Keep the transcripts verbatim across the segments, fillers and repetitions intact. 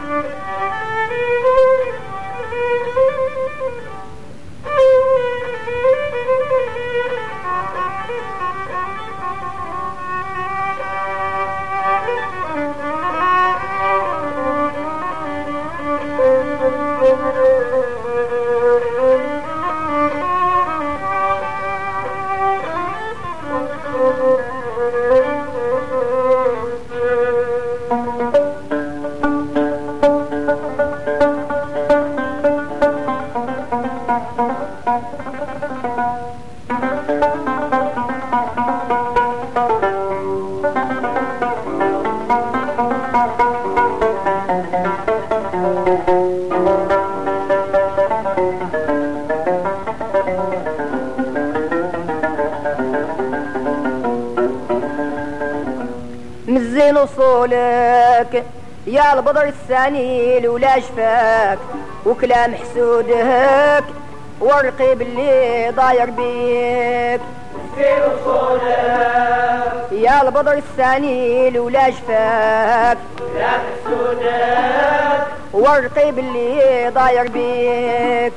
مزين وصولك يا البدر الثاني لولا شفاك وكلام حسودك والرقيب اللي ضاير بيك. مزين وصولك يا البدر الثاني لولا شفاك كلام حسودك والرقيب اللي ضاير بيك.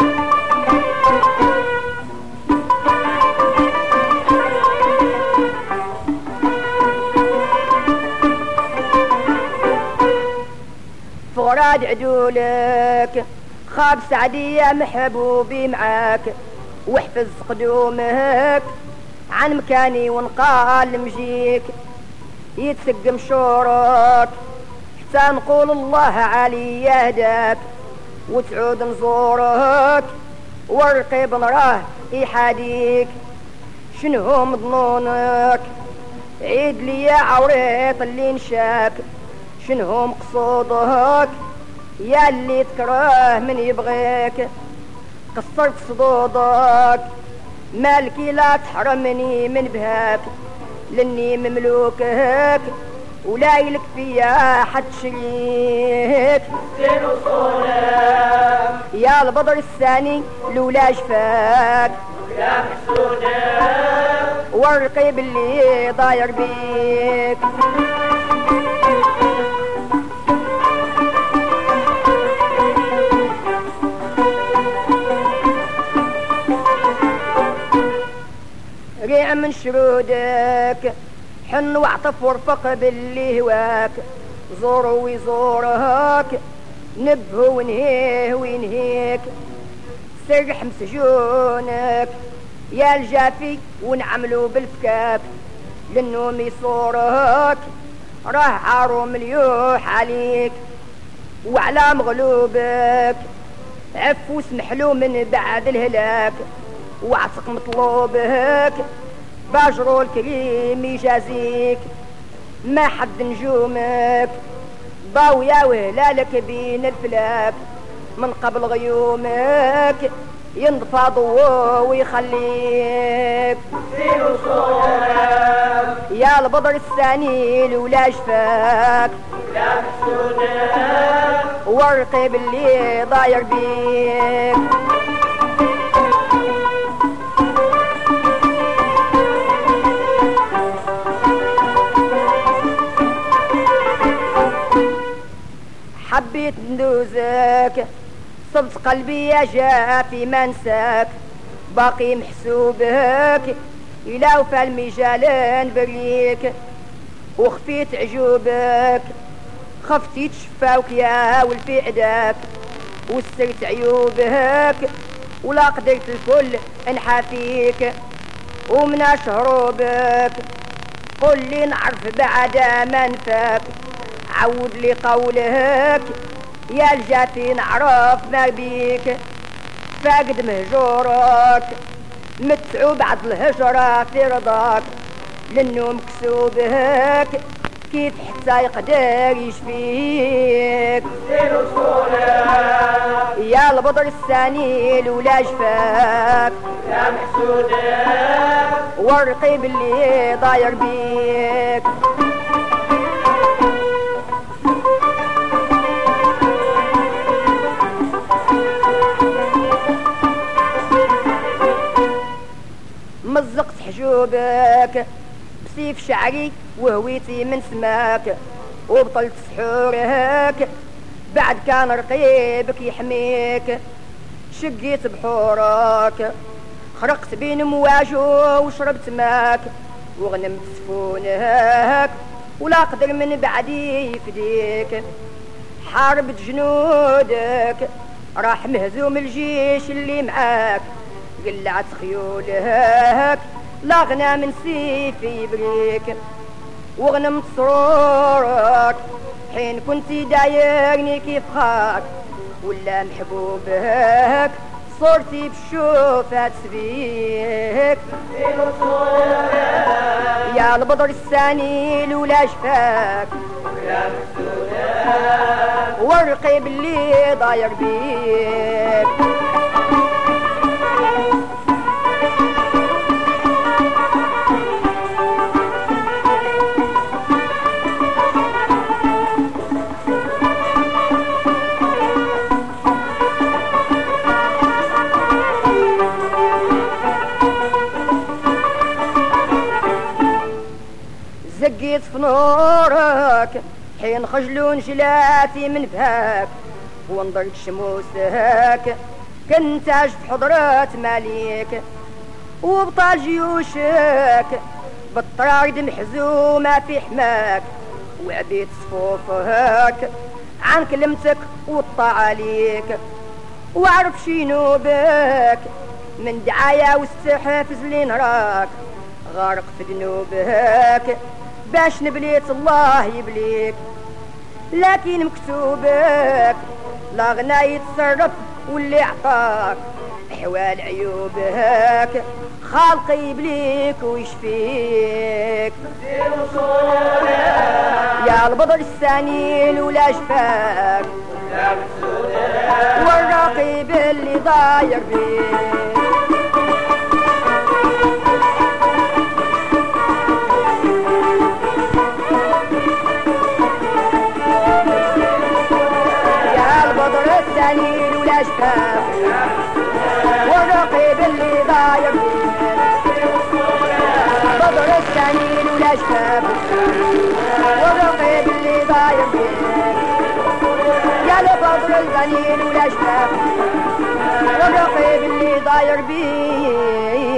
فغراد عدولك خاب سعدية محبوبي معاك واحفظ قدومك عن مكاني ونقال مجيك يتسقم شورك حتى نقول الله علي يهداك وتعود نزورك والرقيب نراه يحاديك. شنو مظنونك عيد لي يا عوريط اللي نشاك شنو مقصودك يا اللي تكره من يبغيك. قصرت صدودك مالكي لا تحرمني من بهاك لاني مملوكك ولا يلك فيا حد شريك. مزين وصولك يا البدر الثاني لولا شفاك كلام حسودك والرقيب اللي ضاير بيك. ريع من شرودك حن واعطف وارفق باللي هواك زوره ويزورك نبه ونهيه وينهيك. سرح مسجونك يا الجافي ونعملو بالفكاك للنوم يصورك راه عارو مليوح عليك وعلى مغلوبك عفو سمحلو من بعد الهلاك واعتق مطلوبك باجرو الكريم يجازيك. ما حد نجومك باو يا وهلالك بين الفلاك من قبل غيومك ينطفى ضوه ويخليك. مزين وصولك يا البدر الثاني لولا شفاك كلام حسودك والرقيب اللي ضاير بيك. حبيت ندوزك صبت قلبي يا جافي ما نساك باقي محسوبك إلا وفى المجال نبريك وخفيت عجوبك خفتي تشفاوك يا والفي عداك وسترت عيوبك ولا قدرت الكل انحافيك ومن شهروبك قل لي نعرف بعد ما نفاك عود لي قولك يا الجافي نعرف ما بيك. فاقد مهجورك متعوب بعد الهجرة في رضاك للنوم كسوبك كيف حتى يقدر يشفيك. مزين وصولك يا البدر الثاني لولا شفاك كلام حسودك والرقيب اللي ضاير بيك. مزقت حجوبك بسيف شعري وهويتي من سماك وبطلت سحورك بعد كان رقيبك يحميك شقيت بحورك خرقت بين مواجه وشربت ماك وغنمت سفونك ولا قدر من بعدي يفديك حاربت جنودك راح مهزوم الجيش اللي معاك قلعت خيولك لا غنى من سيفي يبريك وغنمت سرورك حين كنت دايرني كيف خاك ولا محبوبك صورتي بشوفة تسبيك يا البدر الثاني لولا شفاك والرقيب اللي ضاير بيك زقيت في نورك حين خجلون جلاتي من فاك وانضرت شموسك كنت عجت حضرات ماليك وبطال جيوشك بالطرارد محزومة في حماك وعبيت صفوفك عن كلمتك وطا عليك وعرف شينو بك من دعايا واستحفز لي نراك غارق في ذنوبك باش نبليت الله يبليك لكن مكتوبك لا غنى يتصرف واللي عطاك احوال عيوبك خالق يبليك ويشفيك يا البدر الثاني لولا شفاك والرقيب اللي ضاير بيك الثاني ولا شفاف والرقيب اللي ضاير بدر الثاني ولا شفاف والرقيب اللي ضاير يا البدر الثاني ولا شفاف والرقيب اللي ضاير بيه